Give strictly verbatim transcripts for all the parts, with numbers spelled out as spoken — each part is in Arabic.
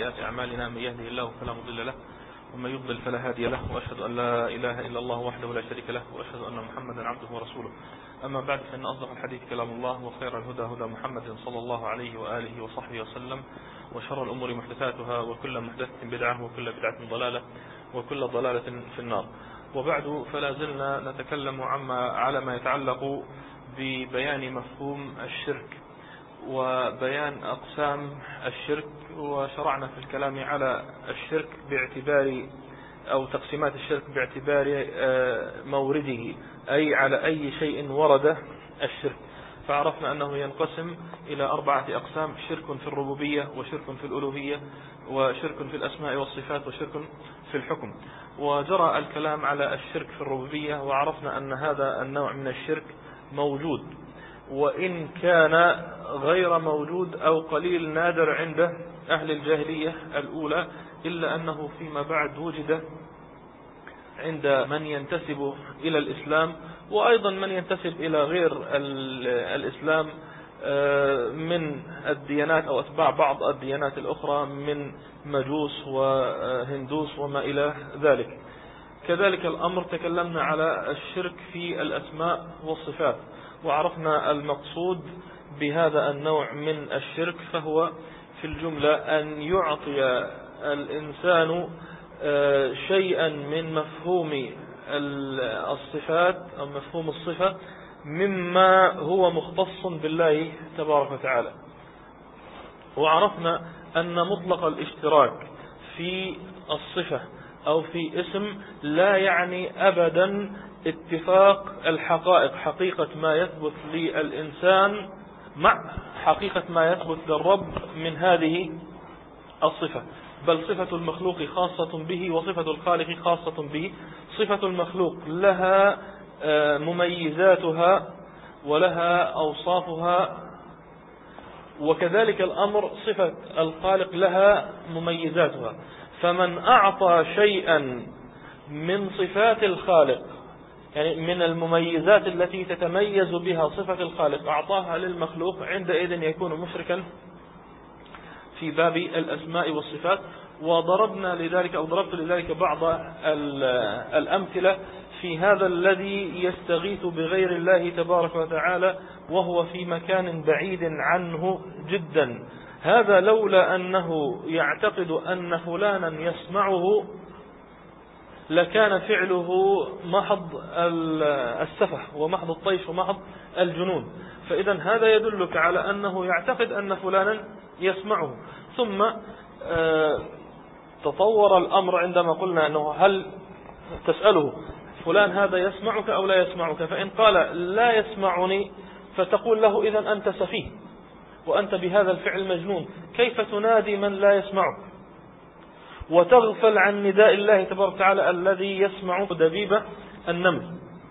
سيئات أعمالنا، من يهده الله فلا مضل له ومن يضلل فلا هادي له، وأشهد أن لا إله إلا الله وحده لا شريك له، وأشهد أن محمدا عبده ورسوله. أما بعد، فإن أصدق الحديث كلام الله، وخير الهدى هدى محمد صلى الله عليه وآله وصحبه وسلم، وشر الأمور محدثاتها، وكل محدثة بدعة، وكل بدعة ضلالة، وكل ضلالة في النار. وبعد، فلا زلنا نتكلم عما على ما يتعلق ببيان مفهوم الشرك وبيان أقسام الشرك، وشرعنا في الكلام على الشرك باعتبار أو تقسيمات الشرك باعتبار مورده، أي على أي شيء ورد الشرك. فعرفنا أنه ينقسم إلى أربعة أقسام: شرك في الربوبية، وشرك في الألوهية، وشرك في الأسماء والصفات، وشرك في الحكم. وجرى الكلام على الشرك في الربوبية، وعرفنا أن هذا النوع من الشرك موجود، وإن كان غير موجود أو قليل نادر عند أهل الجاهلية الأولى، إلا أنه فيما بعد وجد عند من ينتسب إلى الإسلام، وأيضا من ينتسب إلى غير الإسلام من الديانات أو أتباع بعض الديانات الأخرى من مجوس وهندوس وما إلى ذلك. كذلك الأمر تكلمنا على الشرك في الأسماء والصفات، وعرفنا المقصود بهذا النوع من الشرك، فهو في الجملة أن يعطي الإنسان شيئا من مفهوم الصفات أو مفهوم الصفة مما هو مختص بالله تبارك وتعالى. وعرفنا أن مطلق الاشتراك في الصفة أو في اسم لا يعني أبدا اتفاق الحقائق، حقيقة ما يثبت للإنسان مع حقيقة ما يثبت للرب من هذه الصفة، بل صفة المخلوق خاصة به، وصفة الخالق خاصة به. صفة المخلوق لها مميزاتها ولها أوصافها، وكذلك الأمر صفة الخالق لها مميزاتها. فمن أعطى شيئا من صفات الخالق، يعني من المميزات التي تتميز بها صفة الخالق، أعطاها للمخلوق، عندئذ يكون مشركا في باب الأسماء والصفات. وضربنا لذلك أو ضربت لذلك بعض الأمثلة في هذا الذي يستغيث بغير الله تبارك وتعالى وهو في مكان بعيد عنه جدا. هذا لولا أنه يعتقد أن فلانا يسمعه لكان فعله محض السفه ومحض الطيش ومحض الجنون. فإذا هذا يدلك على أنه يعتقد أن فلانا يسمعه. ثم تطور الأمر عندما قلنا أنه هل تسأله فلان هذا يسمعك أو لا يسمعك، فإن قال لا يسمعني فتقول له إذن أنت سفيه وأنت بهذا الفعل مجنون، كيف تنادي من لا يسمعك وتغفل عن نداء الله تبارك وتعالى الذي يسمع دبيب النمل،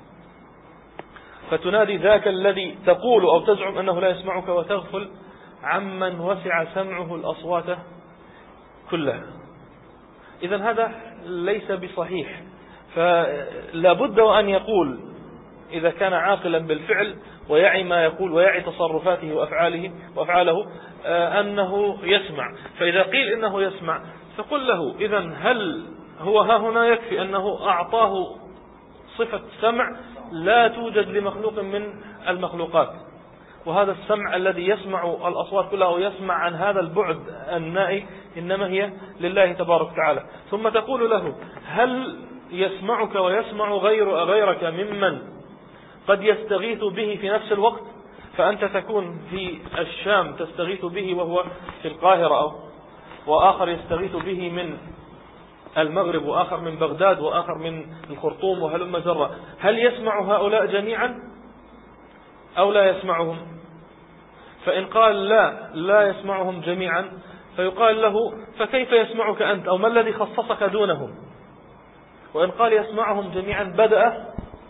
فتنادي ذاك الذي تقول أو تزعم أنه لا يسمعك وتغفل عمن وسع سمعه الأصوات كلها. إذن هذا ليس بصحيح. فلا بد وأن يقول إذا كان عاقلا بالفعل ويعي ما يقول ويعي تصرفاته وأفعاله وأفعاله أنه يسمع. فإذا قيل إنه يسمع فقل له إذن هل هو ها هنا يكفي أنه أعطاه صفة سمع لا توجد لمخلوق من المخلوقات، وهذا السمع الذي يسمع الأصوات كلها ويسمع عن هذا البعد النائي إنما هي لله تبارك وتعالى. ثم تقول له هل يسمعك ويسمع غير غيرك ممن قد يستغيث به في نفس الوقت، فأنت تكون في الشام تستغيث به وهو في القاهرة، أو وآخر يستغيث به من المغرب، وآخر من بغداد، وآخر من الخرطوم، وهلم جرا. هل يسمع هؤلاء جميعا أو لا يسمعهم؟ فإن قال لا لا يسمعهم جميعا فيقال له فكيف يسمعك أنت، أو ما الذي خصصك دونهم؟ وإن قال يسمعهم جميعا بدأ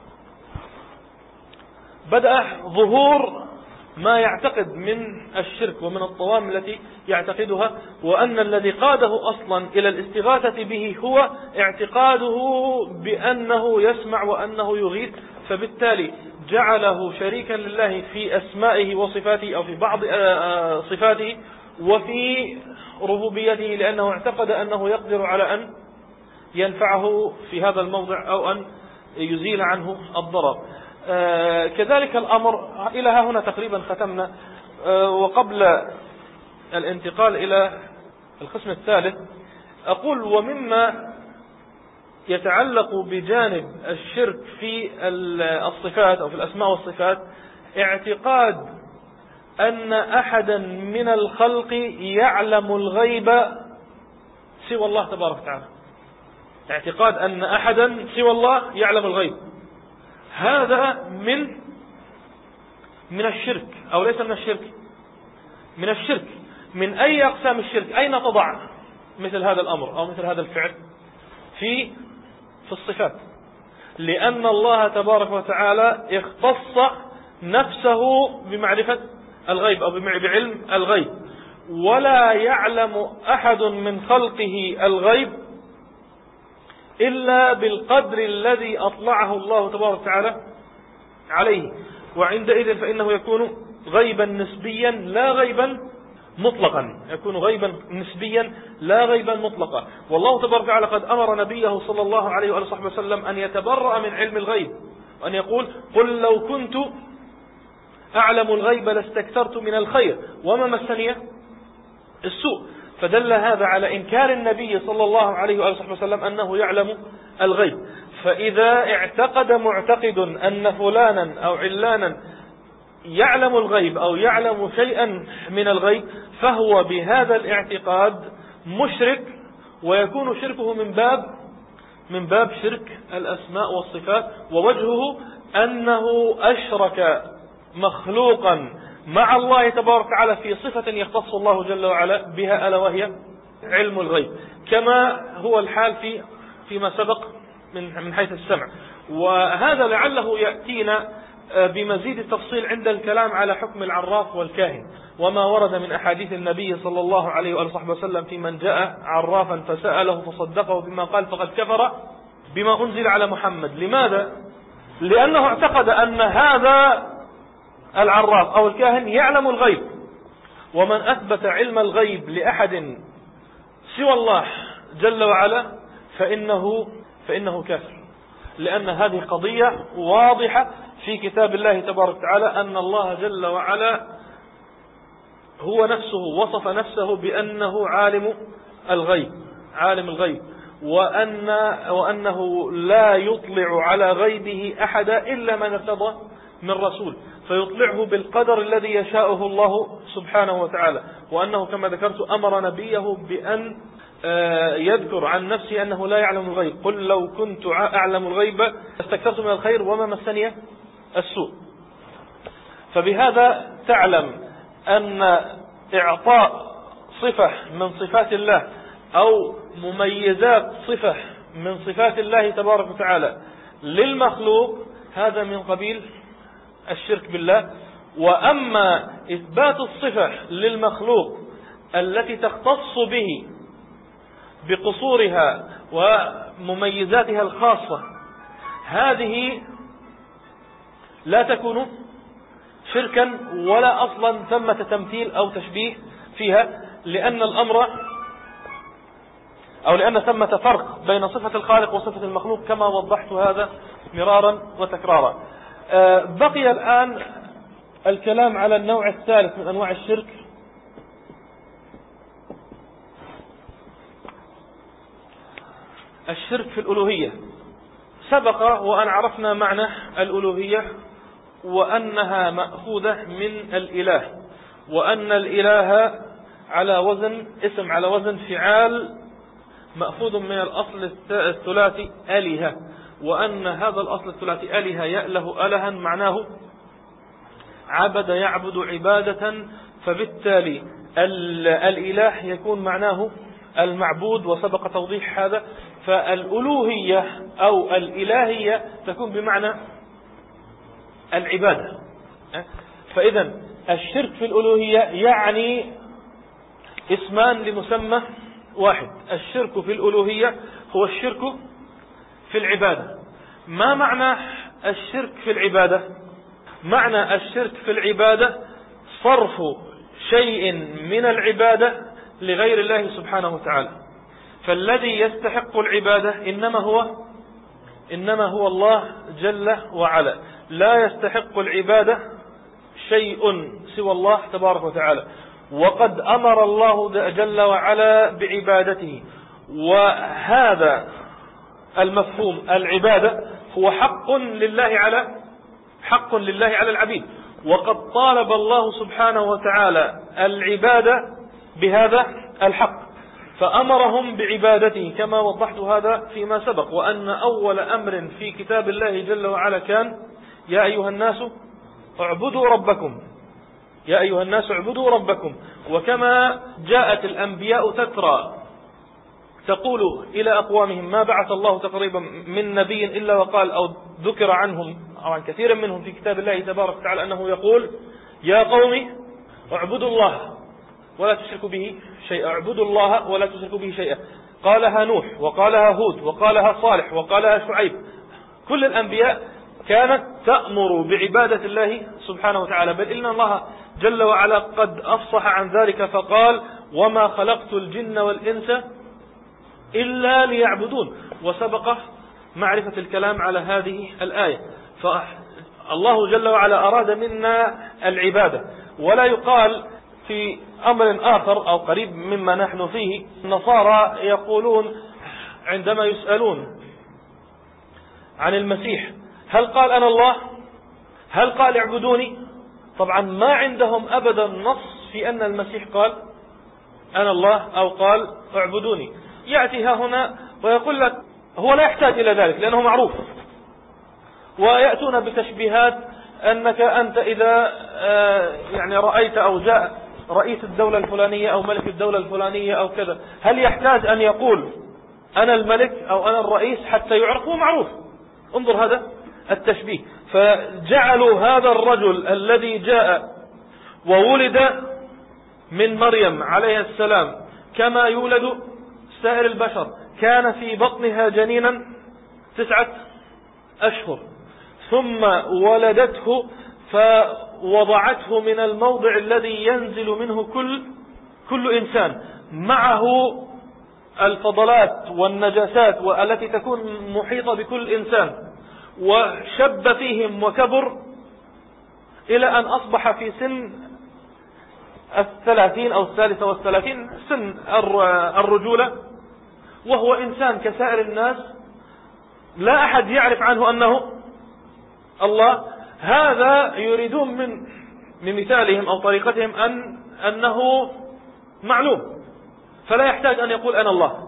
بدأ ظهور ما يعتقد من الشرك ومن الطوام التي يعتقدها، وأن الذي قاده أصلا إلى الاستغاثة به هو اعتقاده بأنه يسمع وأنه يغيث، فبالتالي جعله شريكا لله في أسمائه وصفاته أو في بعض صفاته وفي ربوبيته لأنه اعتقد أنه يقدر على أن ينفعه في هذا الموضع أو أن يزيل عنه الضرر. آه كذلك الأمر إلى ها هنا تقريبا ختمنا. آه وقبل الانتقال إلى القسم الثالث أقول ومما يتعلق بجانب الشرك في الصفات أو في الأسماء والصفات اعتقاد أن أحدا من الخلق يعلم الغيب سوى الله تبارك وتعالى. اعتقاد أن أحدا سوى الله يعلم الغيب، هذا من من الشرك أو ليس من الشرك؟ من الشرك. من أي أقسام الشرك؟ أين تضع مثل هذا الأمر أو مثل هذا الفعل؟ في في الصفات، لأن الله تبارك وتعالى اختص نفسه بمعرفة الغيب أو بعلم الغيب، ولا يعلم أحد من خلقه الغيب إلا بالقدر الذي أطلعه الله تبارك وتعالى عليه، وعندئذ فإنه يكون غيبا نسبيا لا غيبا مطلقا، يكون غيبا نسبيا لا غيبا مطلقا. والله تبارك وتعالى قد أمر نبيه صلى الله عليه وآله وصحبه وسلم أن يتبرأ من علم الغيب، وأن يقول قل لو كنت أعلم الغيب لاستكثرت من الخير وما مسني السوء. فدل هذا على إنكار النبي صلى الله عليه وآله وصحبه وسلم أنه يعلم الغيب. فإذا اعتقد معتقد أن فلانا أو علانا يعلم الغيب أو يعلم شيئا من الغيب فهو بهذا الاعتقاد مشرك، ويكون شركه من باب من باب شرك الأسماء والصفات، ووجهه أنه أشرك مخلوقا مع الله تبارك وتعالى في صفة يختص الله جل وعلا بها ألا وهي علم الغيب، كما هو الحال في فيما سبق من من حيث السمع. وهذا لعله يأتينا بمزيد التفصيل عند الكلام على حكم العراف والكاهن، وما ورد من أحاديث النبي صلى الله عليه وآله وصحبه وسلم في من جاء عرافا فسأله فصدقه بما قال فقد كفر بما أنزل على محمد. لماذا؟ لأنه اعتقد أن هذا العراف أو الكاهن يعلم الغيب، ومن أثبت علم الغيب لأحد سوى الله جل وعلا فإنه فإنه كافر، لأن هذه قضية واضحة في كتاب الله تبارك وتعالى أن الله جل وعلا هو نفسه وصف نفسه بأنه عالم الغيب عالم الغيب وأن وأنه لا يطلع على غيبه أحدا إلا من ارتضى من رسول، فيطلعه بالقدر الذي يشاءه الله سبحانه وتعالى. وأنه كما ذكرت أمر نبيه بأن يذكر عن نفسه أنه لا يعلم الغيب، قل لو كنت أعلم الغيب استكثرت من الخير وما مسني السوء. فبهذا تعلم أن إعطاء صفة من صفات الله أو مميزات صفة من صفات الله تبارك وتعالى للمخلوق هذا من قبيل الشرك بالله. وأما إثبات الصفة للمخلوق التي تختص به بقصورها ومميزاتها الخاصة هذه لا تكون شركا ولا أصلا ثمة تمثيل أو تشبيه فيها، لأن الأمر أو لأن ثمة فرق بين صفة الخالق وصفة المخلوق كما وضحت هذا مرارا وتكرارا. بقي الآن الكلام على النوع الثالث من أنواع الشرك، الشرك في الألوهية. سبق وأن عرفنا معنى الألوهية وأنها مأخوذة من الإله، وأن الإله على وزن اسم على وزن فعال مأخوذ من الأصل الثلاثي آلهة، وأن هذا الأصل الثلاثي آلهة يأله ألها معناه عبد يعبد عبادة، فبالتالي الإله يكون معناه المعبود، وسبق توضيح هذا. فالألوهية أو الإلهية تكون بمعنى العبادة. فإذا الشرك في الألوهية يعني اسمان لمسمى واحد. الشرك في الألوهية هو الشرك في العبادة. ما معنى الشرك في العبادة؟ معنى الشرك في العبادة صرف شيء من العبادة لغير الله سبحانه وتعالى. فالذي يستحق العبادة إنما هو إنما هو الله جل وعلا، لا يستحق العبادة شيء سوى الله تبارك وتعالى. وقد أمر الله جل وعلا بعبادته، وهذا المفهوم العبادة هو حق لله على حق لله على العبيد. وقد طالب الله سبحانه وتعالى العبادة بهذا الحق، فأمرهم بعبادته كما وضحت هذا فيما سبق. وأن أول أمر في كتاب الله جل وعلا كان: يا أيها الناس اعبدوا ربكم، يا أيها الناس اعبدوا ربكم. وكما جاءت الأنبياء تترى تقول إلى أقوامهم: ما بعث الله تقريبا من نبي إلا وقال أو ذكر عنهم أو عن كثير منهم في كتاب الله تبارك وتعالى أنه يقول: يا قوم اعبدوا الله ولا تشركوا به شيئا، اعبدوا الله ولا تشركوا به شيئا. قالها نوح، وقالها هود، وقالها صالح، وقالها شعيب. كل الأنبياء كانت تأمر بعبادة الله سبحانه وتعالى، بل إن الله جل وعلا قد أفصح عن ذلك فقال: وما خلقت الجن والإنس إلا ليعبدون. وسبق معرفة الكلام على هذه الآية. فالله جل وعلا أراد منا العبادة. ولا يقال في أمر آخر أو قريب مما نحن فيه: النصارى يقولون عندما يسألون عن المسيح: هل قال أنا الله؟ هل قال اعبدوني؟ طبعا ما عندهم أبدا نص في أن المسيح قال أنا الله أو قال اعبدوني. يأتي ها هنا ويقول لك هو لا يحتاج إلى ذلك لأنه معروف. ويأتون بتشبيهات أنك أنت إذا يعني رأيت أو جاء رئيس الدولة الفلانية أو ملك الدولة الفلانية أو كذا، هل يحتاج أن يقول أنا الملك أو أنا الرئيس حتى يعرف؟ هو معروف. انظر هذا التشبيه. فجعلوا هذا الرجل الذي جاء وولد من مريم عليه السلام كما يولد سائر البشر، كان في بطنها جنينا تسعة أشهر، ثم ولدته فوضعته من الموضع الذي ينزل منه كل كل إنسان، معه الفضلات والنجاسات والتي تكون محيطة بكل إنسان، وشب فيهم وكبر إلى أن أصبح في سن الثلاثين أو الثالثة والثلاثين، سن الرجولة، وهو إنسان كسائر الناس، لا أحد يعرف عنه أنه الله. هذا يريدون من من مثالهم أو طريقتهم أن أنه معلوم، فلا يحتاج أن يقول أنا الله.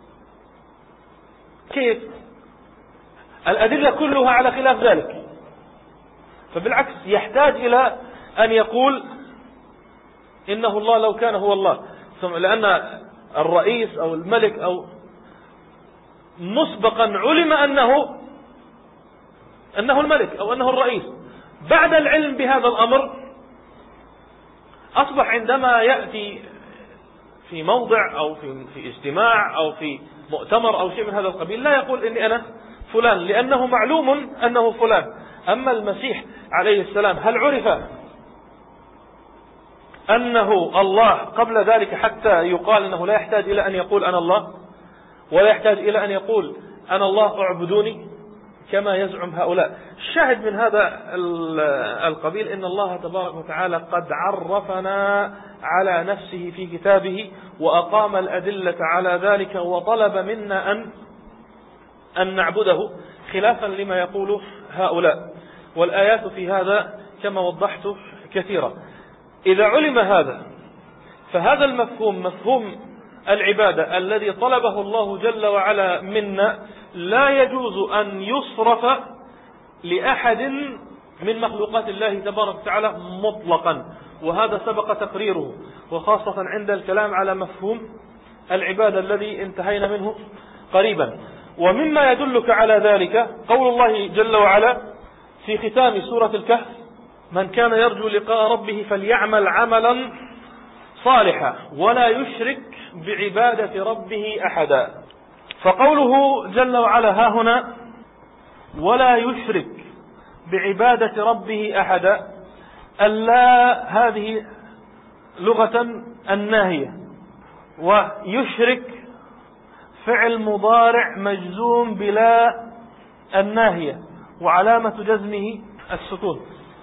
كيف؟ الأدلة كلها على خلاف ذلك. فبالعكس يحتاج إلى أن يقول إنه الله لو كان هو الله، لأن الرئيس أو الملك أو مسبقا علم أنه أنه الملك أو أنه الرئيس. بعد العلم بهذا الأمر أصبح عندما يأتي في موضع أو في في اجتماع أو في مؤتمر أو شيء من هذا القبيل لا يقول إني أنا فلان، لأنه معلوم أنه فلان. أما المسيح عليه السلام هل عرف أنه الله قبل ذلك حتى يقال أنه لا يحتاج إلى أن يقول أنا الله، ولا يحتاج إلى أن يقول أنا الله اعبدوني كما يزعم هؤلاء؟ الشاهد من هذا القبيل إن الله تبارك وتعالى قد عرفنا على نفسه في كتابه وأقام الأدلة على ذلك، وطلب منا أن أن نعبده خلافا لما يقول هؤلاء. والآيات في هذا كما وضحت كثيرا. إذا علم هذا فهذا المفهوم، مفهوم العبادة الذي طلبه الله جل وعلا منا، لا يجوز أن يصرف لأحد من مخلوقات الله تبارك وتعالى مطلقا، وهذا سبق تقريره، وخاصة عند الكلام على مفهوم العبادة الذي انتهينا منه قريبا. ومما يدلك على ذلك قول الله جل وعلا في ختام سورة الكهف: من كان يرجو لقاء ربه فليعمل عملا صالحا ولا يشرك بعبادة ربه أحدا. فقوله جل وعلا ها هنا ولا يشرك بعبادة ربه أحدا، ألا هذه لغة الناهية، ويشرك فعل مضارع مجزوم بلا الناهية وعلامة جزمه السكون،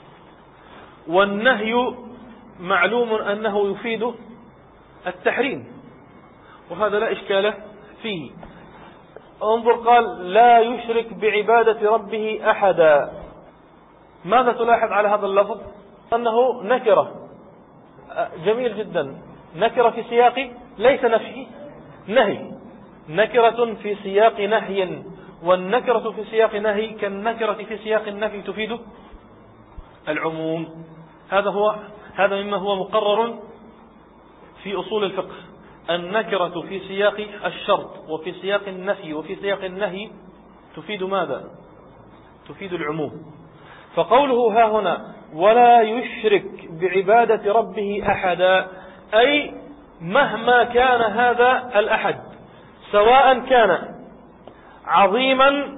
والنهي معلوم أنه يفيد التحريم، وهذا لا إشكال فيه. انظر، قال لا يشرك بعبادة ربه أحدا. ماذا تلاحظ على هذا اللفظ؟ أنه نكرة، جميل جدا، نكرة في سياق ليس نفي، نهي، نكرة في سياق نهي، والنكرة في سياق نهي كالنكرة في سياق النفي تفيد العموم. هذا هو هذا مما هو مقرر في أصول الفقه. النكرة في سياق الشرط وفي سياق النفي وفي سياق النهي تفيد ماذا؟ تفيد العموم. فقوله ها هنا ولا يشرك بعبادة ربه أحدا، أي مهما كان هذا الأحد، سواء كان عظيما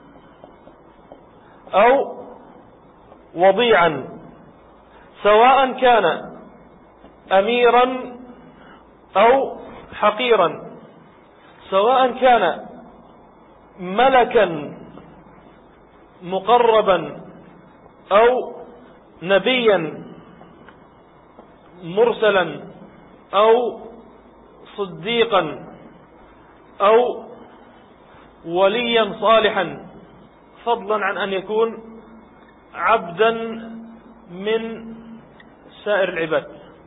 أو وضيعا، سواء كان أميرا أو حقيرا، سواء كان ملكا مقربا أو نبيا مرسلا أو صديقا أو وليا صالحا، فضلا عن أن يكون عبدا من سائر العباد.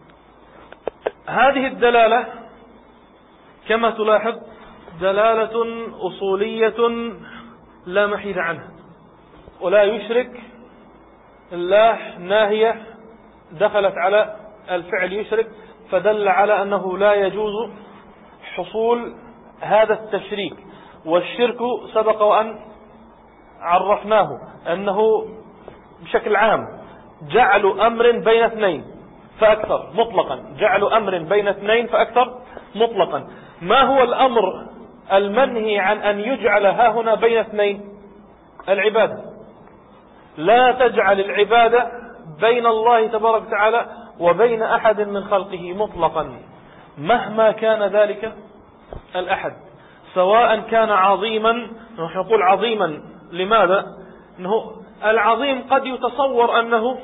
هذه الدلالة كما تلاحظ دلالة أصولية لا محيد عنها. ولا يشرك الله ناهية دخلت على الفعل يشرك، فدل على أنه لا يجوز حصول هذا التشريك. والشرك سبق وأن عرفناه أنه بشكل عام جعل أمر بين اثنين فأكثر مطلقا، جعل أمر بين اثنين فأكثر مطلقا. ما هو الأمر المنهي عن أن يجعل ها هنا بين اثنين؟ العبادة. لا تجعل العبادة بين الله تبارك وتعالى وبين أحد من خلقه مطلقا مهما كان ذلك الأحد، سواء كان عظيما. نحن نقول عظيما لماذا؟ أنه العظيم قد يتصور أنه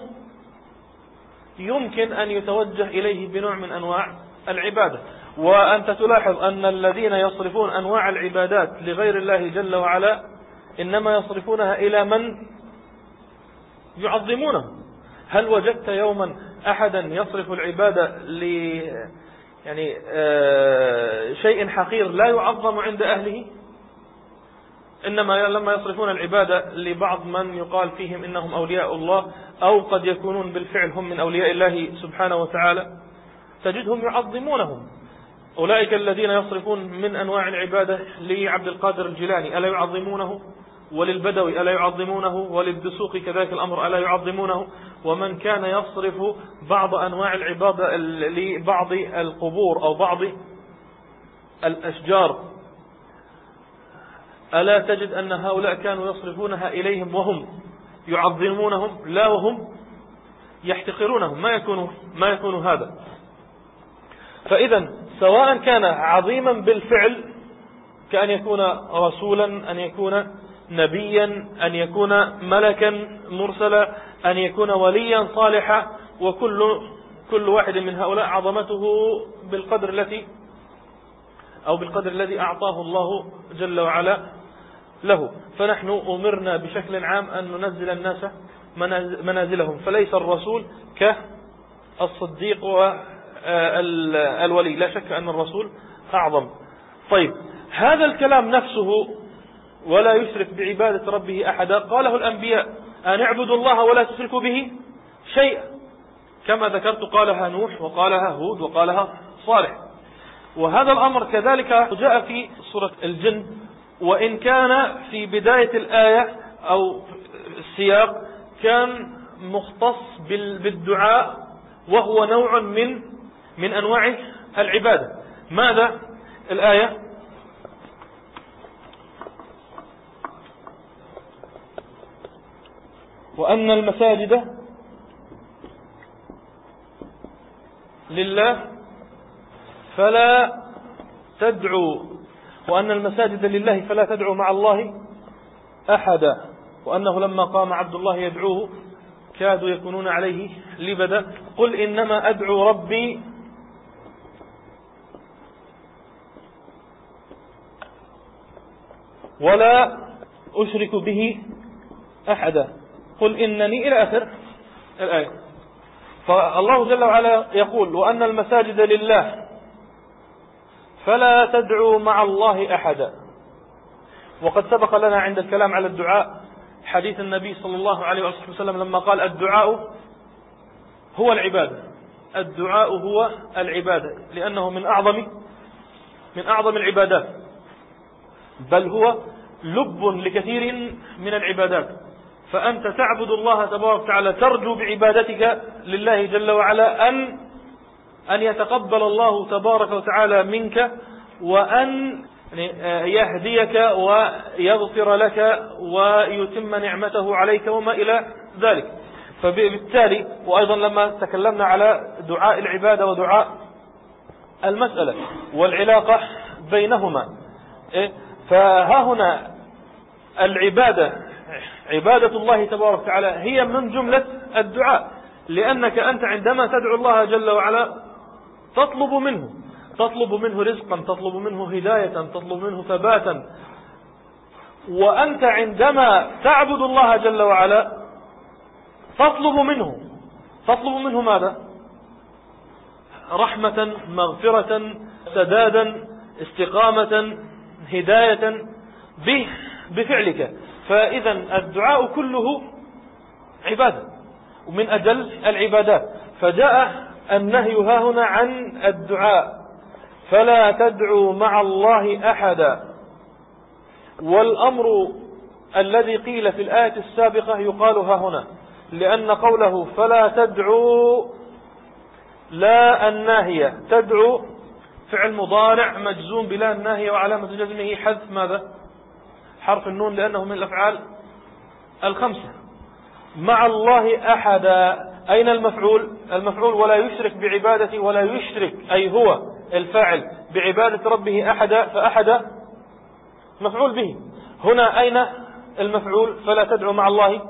يمكن أن يتوجه إليه بنوع من أنواع العبادة. وأنت تلاحظ أن الذين يصرفون أنواع العبادات لغير الله جل وعلا إنما يصرفونها إلى من يعظمونه. هل وجدت يوما أحدا يصرف العبادة ل يعني آه شيء حقير لا يعظم عند أهله؟ إنما لما يصرفون العبادة لبعض من يقال فيهم إنهم أولياء الله أو قد يكونون بالفعل هم من أولياء الله سبحانه وتعالى تجدهم يعظمونهم. أولئك الذين يصرفون من أنواع العبادة لعبد القادر الجيلاني ألا يعظمونه؟ وللبدوي ألا يعظمونه؟ وللدسوقي كذلك الأمر ألا يعظمونه؟ ومن كان يصرف بعض أنواع العبادة لبعض القبور أو بعض الأشجار ألا تجد أن هؤلاء كانوا يصرفونها إليهم وهم يعظمونهم لا وهم يحتقرونهم؟ ما يكون ما يكون هذا. فإذا سواء كان عظيما بالفعل كأن يكون رسولا، أن يكون نبيا، أن يكون ملكا مرسلا، أن يكون وليا صالحا، وكل كل واحد من هؤلاء عظمته بالقدر التي أو بالقدر الذي أعطاه الله جل وعلا له. فنحن أمرنا بشكل عام أن ننزل الناس منازلهم، فليس الرسول كالصديق والولي، لا شك أن الرسول أعظم. طيب، هذا الكلام نفسه ولا يشرك بعبادة ربه أحدا قاله الأنبياء، أن اعبدوا الله ولا تشركوا به شيئا، كما ذكرت قالها نوح وقالها هود وقالها صالح. وهذا الأمر كذلك جاء في سورة الجن، وإن كان في بداية الآية أو السياق كان مختص بالدعاء وهو نوع من من أنواع العبادة. ماذا الآية؟ وأن المساجد لله فلا تدعو وأن المساجد لله فلا تدعو مع الله أحدا، وأنه لما قام عبد الله يدعوه كادوا يكونون عليه لبدا. قل إنما أدعو ربي ولا أشرك به أحدا، قل إنني إلى آخر الآية. فالله جل وعلا يقول وأن المساجد لله فلا تدعوا مع الله أحدا. وقد سبق لنا عند الكلام على الدعاء حديث النبي صلى الله عليه وسلم لما قال الدعاء هو العبادة، الدعاء هو العبادة، لأنه من أعظم من أعظم العبادات، بل هو لب لكثير من العبادات. فأنت تعبد الله تبارك وتعالى ترجو بعبادتك لله جل وعلا أن أن يتقبل الله تبارك وتعالى منك، وأن يهديك ويغفر لك ويتم نعمته عليك وما إلى ذلك. فبالتالي وأيضا لما تكلمنا على دعاء العبادة ودعاء المسألة والعلاقة بينهما، فها هنا العبادة عبادة الله تبارك وتعالى هي من جملة الدعاء، لأنك أنت عندما تدعو الله جل وعلا تطلب منه تطلب منه رزقا، تطلب منه هداية، تطلب منه ثباتا. وأنت عندما تعبد الله جل وعلا تطلب منه تطلب منه ماذا؟ رحمة، مغفرة، سدادا، استقامة، هداية به بفعلك. فإذا الدعاء كله عبادة ومن أجل العبادات. فجاء النهي ها هنا عن الدعاء فلا تدعوا مع الله أحدا. والأمر الذي قيل في الآية السابقة يقال ها هنا، لأن قوله فلا تدعوا لا الناهية، تدعو فعل مضارع مجزوم بلا الناهية وعلامة جزمه حذف ماذا؟ حرف النون، لأنه من الأفعال الخمسة. مع الله أحدا، أين المفعول؟ المفعول ولا يشرك بعبادته، ولا يشرك أي هو الفاعل بعبادة ربه أحدا، فأحدا مفعول به. هنا أين المفعول؟ فلا تدعو مع الله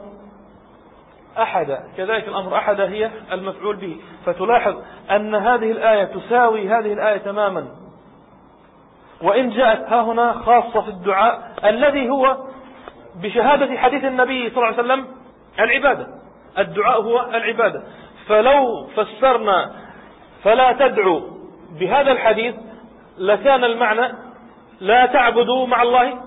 أحدا، كذلك الأمر أحدا هي المفعول به. فتلاحظ أن هذه الآية تساوي هذه الآية تماما، وإن جاءت ها هنا خاصة في الدعاء الذي هو بشهادة حديث النبي صلى الله عليه وسلم العبادة. الدعاء هو العبادة. فلو فسرنا فلا تدعو بهذا الحديث لكان المعنى لا تعبدوا مع الله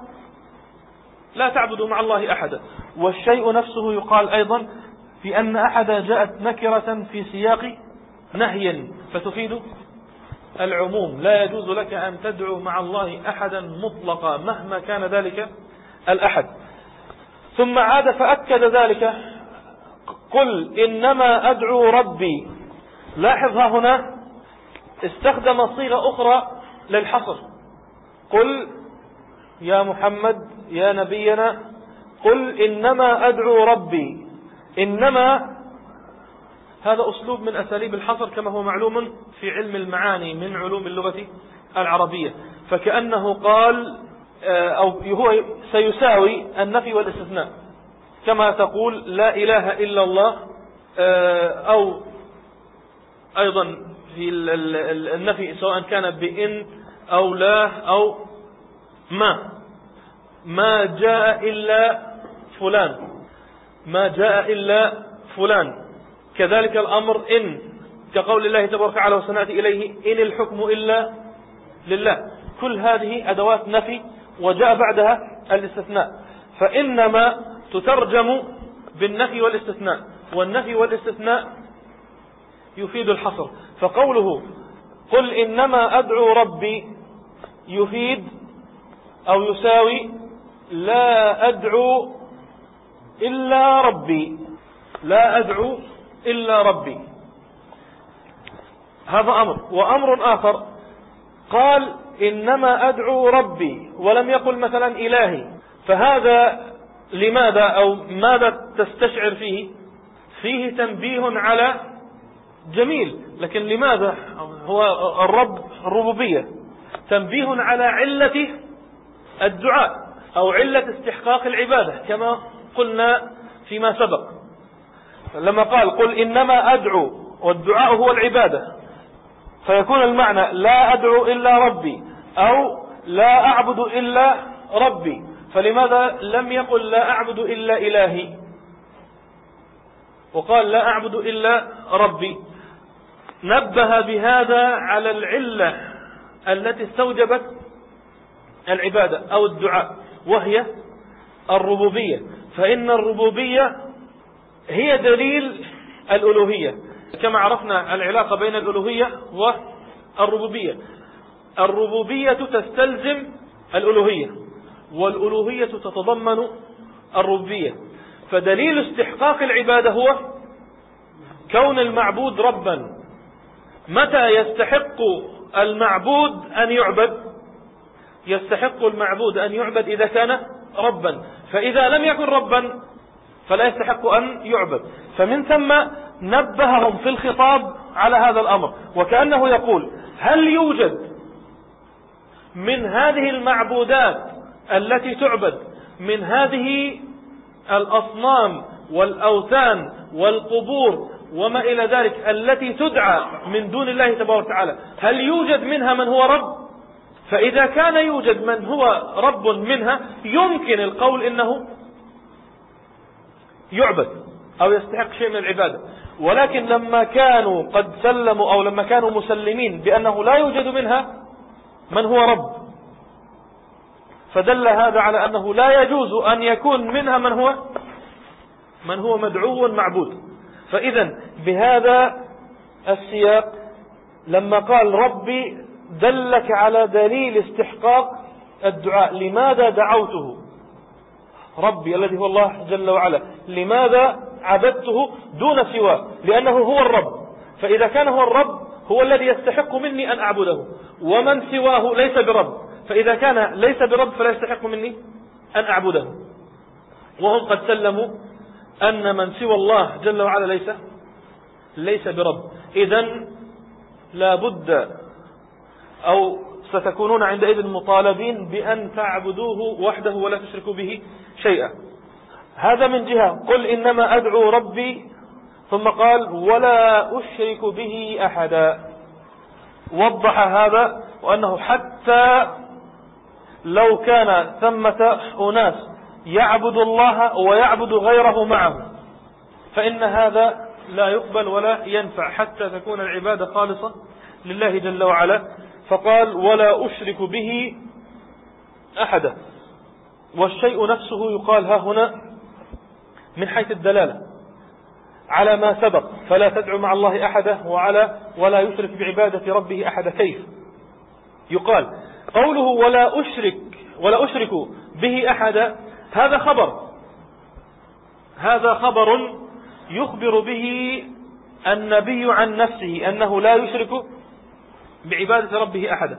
لا تعبدوا مع الله أحدا. والشيء نفسه يقال أيضا في أن أحدا جاءت نكرة في سياق نهي فتفيد العموم. لا يجوز لك أن تدعو مع الله أحدا مطلقا مهما كان ذلك الأحد. ثم عاد فأكد ذلك قل إنما أدعو ربي. لاحظ ها هنا استخدم صيغة أخرى للحصر، قل يا محمد يا نبينا قل إنما أدعو ربي. إنما هذا أسلوب من أساليب الحصر كما هو معلوم في علم المعاني من علوم اللغة العربية. فكأنه قال أو هو سيساوي النفي والاستثناء، كما تقول لا إله إلا الله، أو أيضا في النفي سواء كان بإن أو لا أو ما ما جاء إلا فلان ما جاء إلا فلان. كذلك الأمر إن، كقول الله تبارك وتعالى وسنأتي إليه إن الحكم إلا لله. كل هذه أدوات نفي وجاء بعدها الاستثناء. فإنما تترجم بالنفي والاستثناء، والنفي والاستثناء يفيد الحصر. فقوله قل إنما أدعو ربي يفيد أو يساوي لا أدعو إلا ربي لا أدعو إلا ربي. هذا أمر. وأمر آخر قال إنما أدعو ربي ولم يقل مثلا إلهي. فهذا لماذا أو ماذا تستشعر فيه؟ فيه تنبيه على جميل، لكن لماذا؟ هو الرب الربوبية. تنبيه على علة الدعاء أو علة استحقاق العبادة كما قلنا فيما سبق، لما قال قل إنما أدعو والدعاء هو العبادة، فيكون المعنى لا أدعو إلا ربي أو لا أعبد إلا ربي، فلماذا لم يقل لا أعبد إلا إلهي وقال لا أعبد إلا ربي؟ نبه بهذا على العلة التي استوجبت العبادة أو الدعاء، وهي الربوبية، فإن الربوبية هي دليل الألوهية، كما عرفنا العلاقة بين الألوهية والربوبية. الربوبية تستلزم الألوهية والألوهية تتضمن الربوبية، فدليل استحقاق العبادة هو كون المعبود ربا. متى يستحق المعبود أن يعبد؟ يستحق المعبود أن يعبد إذا كان ربا، فإذا لم يكن ربا فلا يستحق أن يعبد. فمن ثم نبههم في الخطاب على هذا الأمر، وكأنه يقول هل يوجد من هذه المعبودات التي تعبد، من هذه الأصنام والأوثان والقبور وما إلى ذلك التي تدعى من دون الله تبارك وتعالى، هل يوجد منها من هو رب؟ فإذا كان يوجد من هو رب منها يمكن القول إنه يعبد أو يستحق شيء من العبادة، ولكن لما كانوا قد سلموا أو لما كانوا مسلمين بأنه لا يوجد منها من هو رب، فدل هذا على أنه لا يجوز أن يكون منها من هو من هو مدعو معبود. فإذا بهذا السياق لما قال ربي دلك على دليل استحقاق الدعاء. لماذا دعوته ربي الذي هو الله جل وعلا؟ لماذا عبدته دون سواه؟ لأنه هو الرب، فإذا كان هو الرب هو الذي يستحق مني أن أعبده، ومن سواه ليس برب، فإذا كان ليس برب فلا يستحق مني أن أعبده، وهم قد سلموا أن من سوى الله جل وعلا ليس ليس برب. إذن لا بد أو ستكونون عندئذ مطالبين بأن تعبدوه وحده ولا تشركوا به شيئا. هذا من جهة. قل إنما أدعو ربي، ثم قال ولا أشرك به أحدا. وضح هذا وأنه حتى لو كان ثمة أناس يعبد الله ويعبد غيره معه فإن هذا لا يقبل ولا ينفع حتى تكون العبادة خالصة لله جل وعلا. فقال ولا أشرك به أحدا، والشيء نفسه يقال ها هنا من حيث الدلالة على ما سبق، فلا تدعو مع الله أحدا وعلى ولا يشرك بعبادة ربه أحدا. كيف يقال قوله ولا أشرك ولا أشرك به أحدا؟ هذا خبر هذا خبر يخبر به النبي عن نفسه أنه لا يشرك بعبادة ربه أحدا،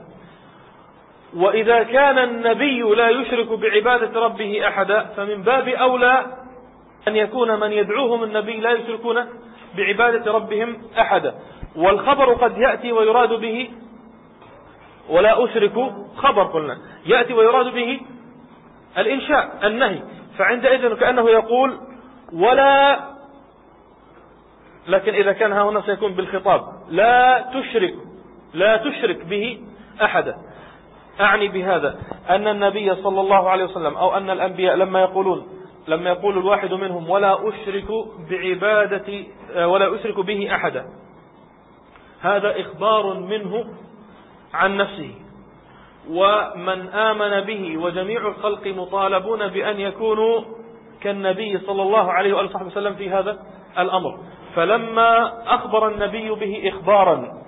وإذا كان النبي لا يشرك بعبادة ربه أحدا فمن باب أولى أن يكون من يدعوهم النبي لا يشركون بعبادة ربهم أحدا. والخبر قد يأتي ويراد به ولا أشرك، خبر قلنا يأتي ويراد به الإنشاء النهي، فعندئذ كأنه يقول ولا، لكن إذا كان هنا سيكون بالخطاب لا تشرك لا تشرك به أحدا. أعني بهذا أن النبي صلى الله عليه وسلم أو أن الأنبياء لما يقولون لما يقول الواحد منهم ولا أشرك بعبادة ولا أشرك به أحدا، هذا إخبار منه عن نفسه، ومن آمن به وجميع الخلق مطالبون بأن يكونوا كالنبي صلى الله عليه وآله وصحبه وسلم في هذا الأمر. فلما أخبر النبي به إخبارا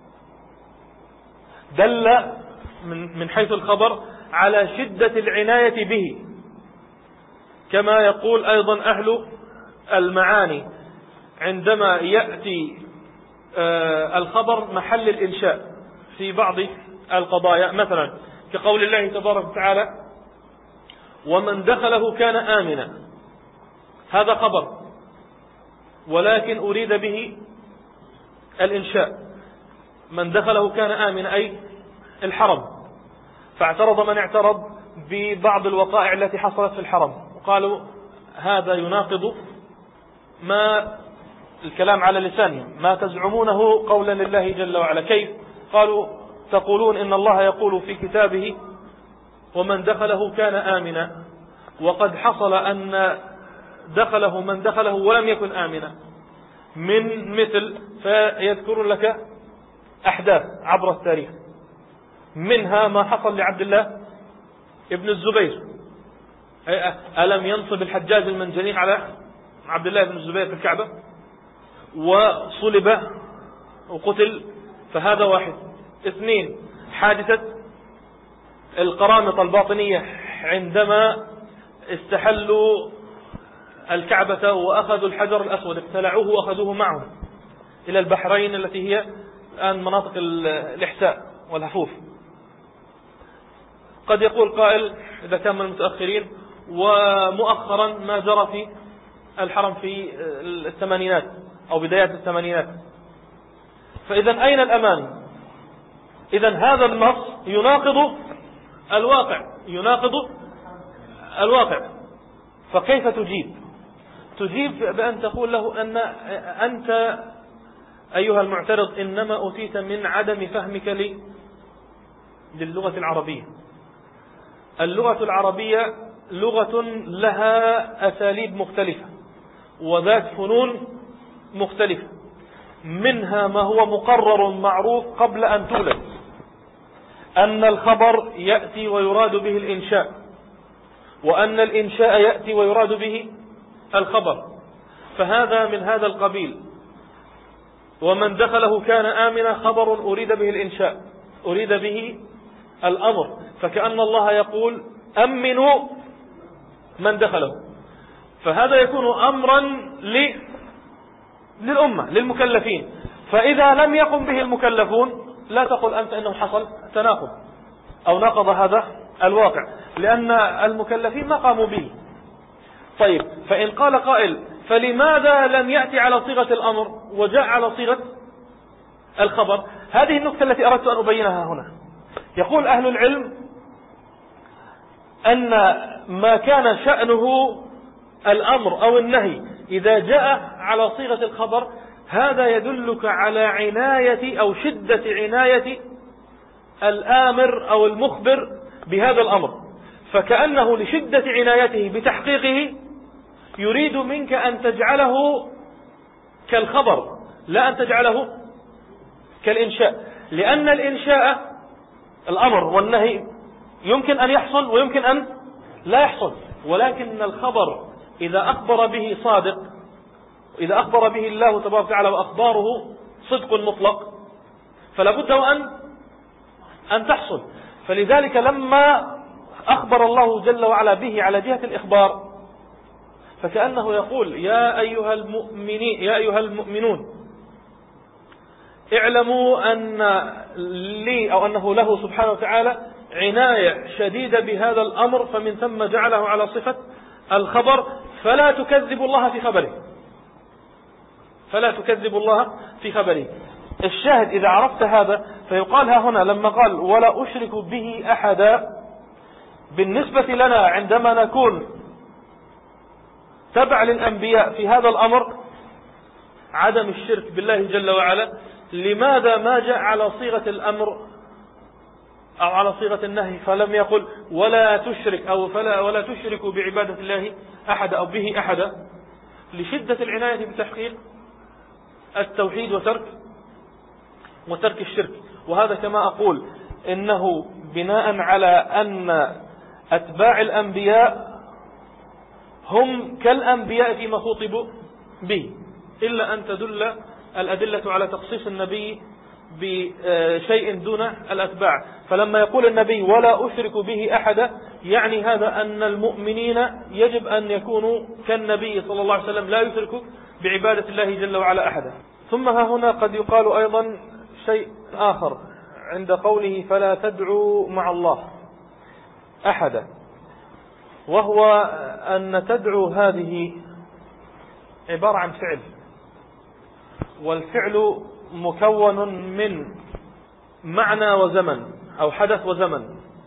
دل من حيث الخبر على شدة العناية به، كما يقول أيضا أهل المعاني عندما يأتي الخبر محل الإنشاء في بعض القضايا، مثلا كقول الله تبارك وتعالى ومن دخله كان آمنا، هذا خبر ولكن أريد به الإنشاء، من دخله كان آمنا أي الحرم، فاعترض من اعترض ببعض الوقائع التي حصلت في الحرم، وقالوا هذا يناقض ما الكلام على لسانهم ما تزعمونه قولا لله جل وعلا. كيف؟ قالوا تقولون إن الله يقول في كتابه ومن دخله كان آمنا، وقد حصل أن دخله من دخله ولم يكن آمنا، من مثل فيذكر لك أحداث عبر التاريخ، منها ما حصل لعبد الله ابن الزبير. ألم ينصب الحجاج المنجنيق على عبد الله بن الزبير في الكعبة وصلب وقتل؟ فهذا واحد. اثنين، حادثة القرامطة الباطنية عندما استحلوا الكعبة وأخذوا الحجر الأسود، ابتلعوه وأخذوه معهم إلى البحرين التي هي الآن مناطق الإحساء والهفوف. قد يقول قائل إذا كان من المتأخرين ومؤخرا ما جرى في الحرم في الثمانينات أو بدايات الثمانينات، فإذا أين الأمان؟ إذا هذا النص يناقض الواقع، يناقض الواقع. فكيف تجيب؟ تجيب بأن تقول له أن أنت أيها المعترض إنما أوتيت من عدم فهمك للغة العربية. اللغة العربية لغة لها أساليب مختلفة وذات فنون مختلفة، منها ما هو مقرر معروف قبل أن تولد، أن الخبر يأتي ويراد به الإنشاء، وأن الإنشاء يأتي ويراد به الخبر، فهذا من هذا القبيل. ومن دخله كان آمنا خبر أريد به الإنشاء، أريد به الأمر، فكأن الله يقول أمنوا من دخله، فهذا يكون أمرا للأمة للمكلفين. فإذا لم يقم به المكلفون لا تقل أنت إنه حصل تناقض أو ناقض هذا الواقع، لأن المكلفين ما قاموا به. طيب، فإن قال قائل فلماذا لم يأتي على صيغة الأمر وجاء على صيغة الخبر؟ هذه النقطة التي أردت أن أبينها هنا. يقول أهل العلم أن ما كان شأنه الأمر أو النهي إذا جاء على صيغة الخبر هذا يدلك على عناية أو شدة عناية الآمر أو المخبر بهذا الأمر، فكأنه لشدة عنايته بتحقيقه يريد منك أن تجعله كالخبر لا أن تجعله كالإنشاء، لأن الإنشاء الأمر والنهي يمكن أن يحصل ويمكن أن لا يحصل، ولكن الخبر إذا أخبر به صادق، إذا أخبر به الله تبارك وتعالى وأخباره صدق مطلق، فلا بد أن أن تحصل. فلذلك لما أخبر الله جل وعلا به على جهة الإخبار فكأنه يقول يا أيها المؤمنين يا أيها المؤمنون اعلموا أن لي أو أنه له سبحانه وتعالى عناية شديدة بهذا الأمر، فمن ثم جعله على صفة الخبر، فلا تكذبوا الله في خبره، فلا تكذبوا الله في خبره. الشاهد إذا عرفت هذا فيقال ها هنا لما قال ولا أشرك به أحدا، بالنسبة لنا عندما نكون تبع للأنبياء في هذا الأمر عدم الشرك بالله جل وعلا، لماذا ما جاء على صيغة الأمر أو على صيغة النهي فلم يقل ولا تشرك أو فلا ولا تشركوا بعبادة الله أحد أو به أحدا؟ لشدة العناية بتحقيق التوحيد وترك وترك الشرك. وهذا كما أقول إنه بناء على أن أتباع الأنبياء هم كالأنبياء فيما خطبوا به، إلا أن تدل الأدلة على تخصيص النبي بشيء دون الأتباع. فلما يقول النبي ولا أشرك به أحدا يعني هذا أن المؤمنين يجب أن يكونوا كالنبي صلى الله عليه وسلم لا يشركوا بعبادة الله جل وعلا أحدا. ثم ها هنا قد يقال أيضا شيء آخر عند قوله فلا تدعوا مع الله أحدا، وهو أن تدعو هذه عبارة عن فعل، والفعل مكون من معنى وزمن. أو حدث وزمن،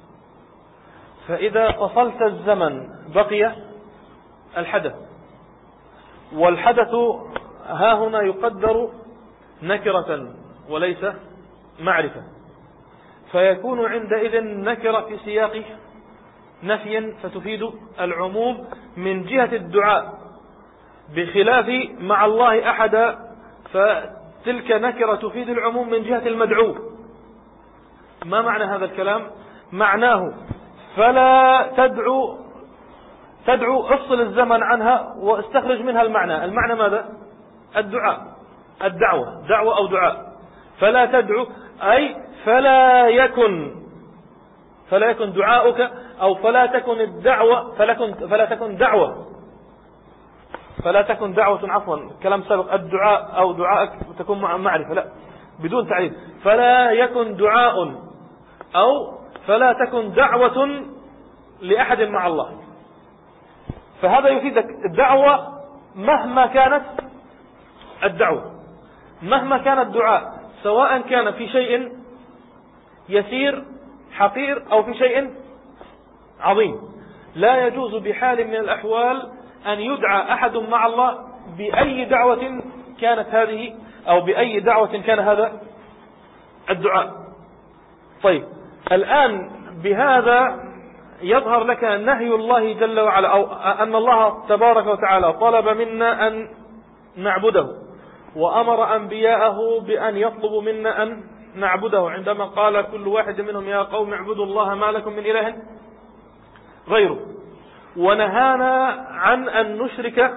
فإذا فصلت الزمن بقي الحدث، والحدث ها هنا يقدر نكرة وليس معرفة، فيكون عندئذ نكرة في سياق نفي فتفيد العموم من جهة الدعاء، بخلاف مع الله أحدا فتلك نكرة تفيد العموم من جهة المدعو. ما معنى هذا الكلام؟ معناه فلا تدعو تدعو افصل الزمن عنها واستخرج منها المعنى. المعنى ماذا؟ الدعاء، الدعوة، دعوة أو دعاء. فلا تدعو أي فلا يكن فلا يكن دعاؤك، أو فلا تكن الدعوة فلا, فلا تكن دعوة فلا تكن دعوة عفوا كلام سابق، الدعاء أو دعائك تكون معرفة، لا بدون تعريف. فلا يكن دعاء أو فلا تكن دعوة لأحد مع الله. فهذا يفيدك الدعوة مهما كانت الدعوة، مهما كان الدعاء، سواء كان في شيء يسير حقير أو في شيء عظيم. لا يجوز بحال من الأحوال أن يدعى أحد مع الله بأي دعوة كانت هذه، أو بأي دعوة كان هذا الدعاء. طيب الآن بهذا يظهر لك نهي الله جل وعلا، أو أن الله تبارك وتعالى طلب منا أن نعبده، وأمر أنبياءه بأن يطلبوا منا أن نعبده، عندما قال كل واحد منهم يا قوم اعبدوا الله ما لكم من إله غيره. ونهانا عن أن نشرك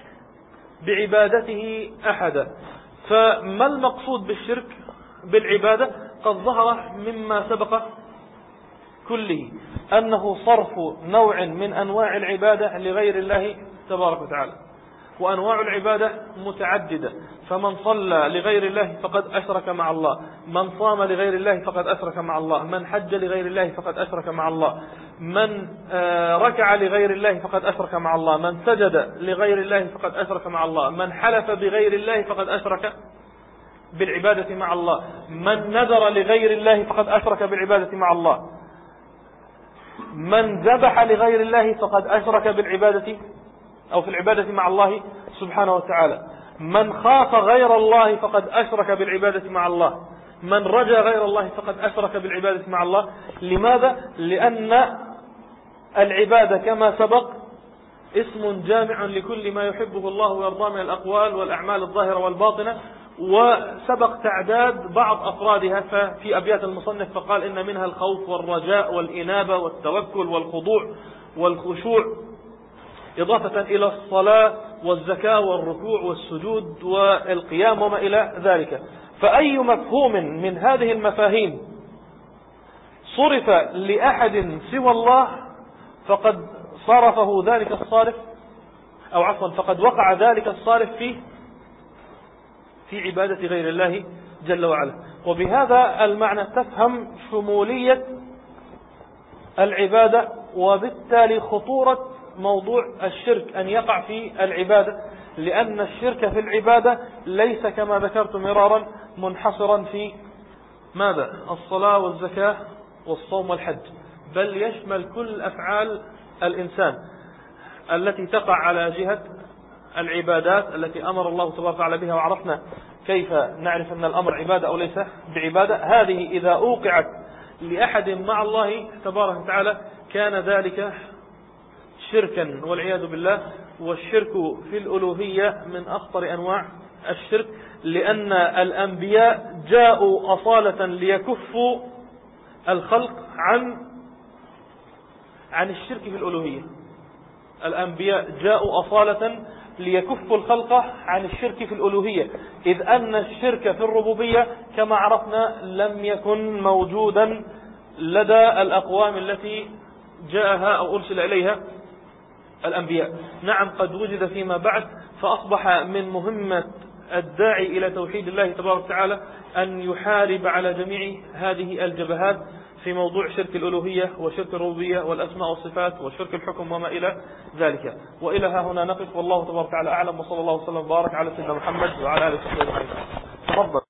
بعبادته أحدا. فما المقصود بالشرك بالعبادة؟ قد ظهر مما سبق كله أنه صرف نوع من أنواع العبادة لغير الله تبارك وتعالى، وأنواع العبادة متعددة. فمن صلى لغير الله فقد أشرك مع الله، من صام لغير الله فقد أشرك مع الله، من حج لغير الله فقد أشرك مع الله، من ركع لغير الله فقد أشرك مع الله، من سجد لغير الله فقد أشرك مع الله، من حلف بغير الله فقد أشرك بالعبادة مع الله، من نذر لغير الله فقد أشرك بالعبادة مع الله، من ذبح لغير الله فقد أشرك بالعبادة أو في العبادة مع الله سبحانه وتعالى، من خاف غير الله فقد أشرك بالعبادة مع الله، من رجا غير الله فقد أشرك بالعبادة مع الله. لماذا؟ لأن العبادة كما سبق اسم جامع لكل ما يحبه الله ويرضاه من الأقوال والأعمال الظاهرة والباطنة، وسبق تعداد بعض أفرادها ففي أبيات المصنف فقال إن منها الخوف والرجاء والإنابة والتوكل والخضوع والخشوع، إضافة إلى الصلاة والزكاة والركوع والسجود والقيام وما إلى ذلك. فأي مفهوم من هذه المفاهيم صرف لأحد سوى الله فقد صرفه ذلك الصارف، أو عفوا فقد وقع ذلك الصارف فيه في عبادة غير الله جل وعلا. وبهذا المعنى تفهم شمولية العبادة، وبالتالي خطورة موضوع الشرك أن يقع في العبادة، لأن الشرك في العبادة ليس كما ذكرت مرارا منحصرا في ماذا؟ الصلاة والزكاة والصوم والحج، بل يشمل كل أفعال الإنسان التي تقع على جهة العبادات التي أمر الله تبارك وتعالى بها. وعرفنا كيف نعرف أن الأمر عبادة أو ليس بعبادة. هذه إذا أوقعت لأحد مع الله تبارك وتعالى كان ذلك شركا والعياذ بالله. والشرك في الألوهية من أخطر أنواع الشرك، لأن الأنبياء جاءوا أصالة ليكفوا الخلق عن عن الشرك في الألوهية. الأنبياء جاءوا أصالة ليكفوا الخلق عن الشرك في الألوهية، إذ أن الشرك في الربوبية كما عرفنا لم يكن موجودا لدى الأقوام التي جاءها أو أرسل إليها الأنبياء. نعم قد وجد فيما بعد، فأصبح من مهمة الداعي إلى توحيد الله تبارك وتعالى أن يحارب على جميع هذه الجبهات في موضوع شرك الألوهية وشرك الربوبية والأسماء والصفات وشرك الحكم وما إلى ذلك. وإلى ها هنا نقف، والله تبارك وتعالى أعلم، وصلى الله وسلم وبارك على سيدنا محمد وعلى آله وصحبه أجمعين. تفضل.